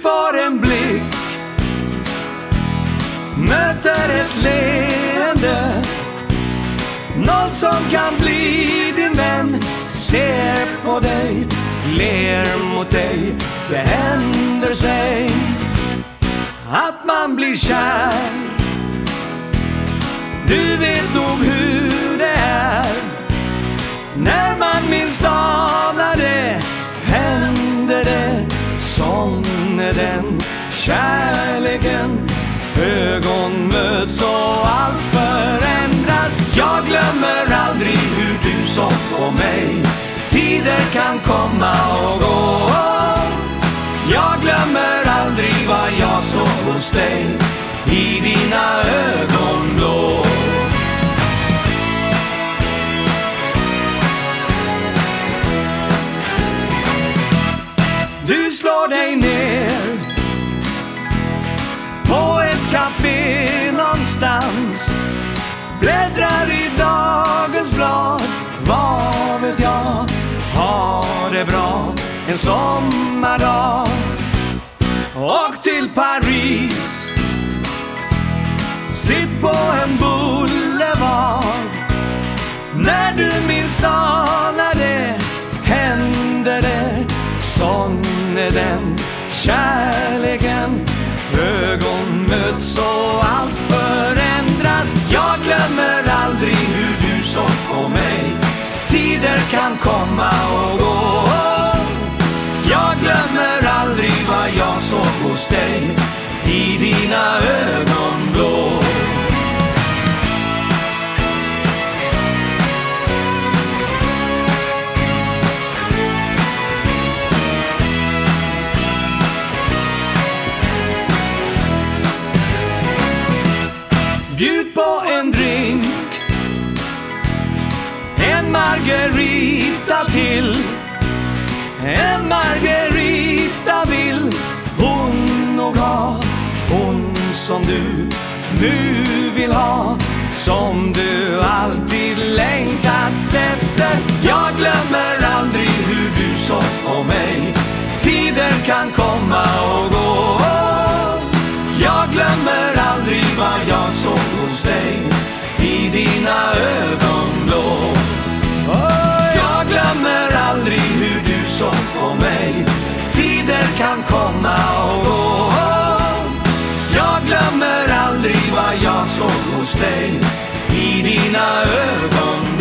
får en blick, möter ett leende, någon som kan bli din vän. Ser på dig, ler mot dig, det händer sig att man blir kär. Du vet nog hur det är, när man minst anar det, händer det. Sån är den kärleken, ögon möts och allt förändras. Jag glömmer aldrig hur du såg på mig, tider kan komma och gå. Jag glömmer aldrig vad jag såg hos dig, i dina ögon blå. Du slår dig ner på ett café någonstans, bläddrar i dagens blad. Vad vet jag, har det bra en sommardag. Och till Paris, sitt på en boulevard. När du minst anar det, händer det. Sån är den kärleken, ögon möts och allt förändras. Jag glömmer aldrig hur du såg på mig, tider kan komma och gå. Jag glömmer aldrig vad jag såg hos dig, i dina ögon blå. Bjud på en drink, en margarita till. En margarita vill hon nog ha, hon som du nu vill ha, som du alltid längtat efter. Jag glömmer aldrig hur du såg på mig, tider kan komma och gå. Jag glömmer aldrig vad jag såg hos dig, i dina ögon blå. Jag glömmer aldrig hur du såg på mig, tider kan komma och gå. Jag glömmer aldrig vad jag såg hos dig, i dina ögon.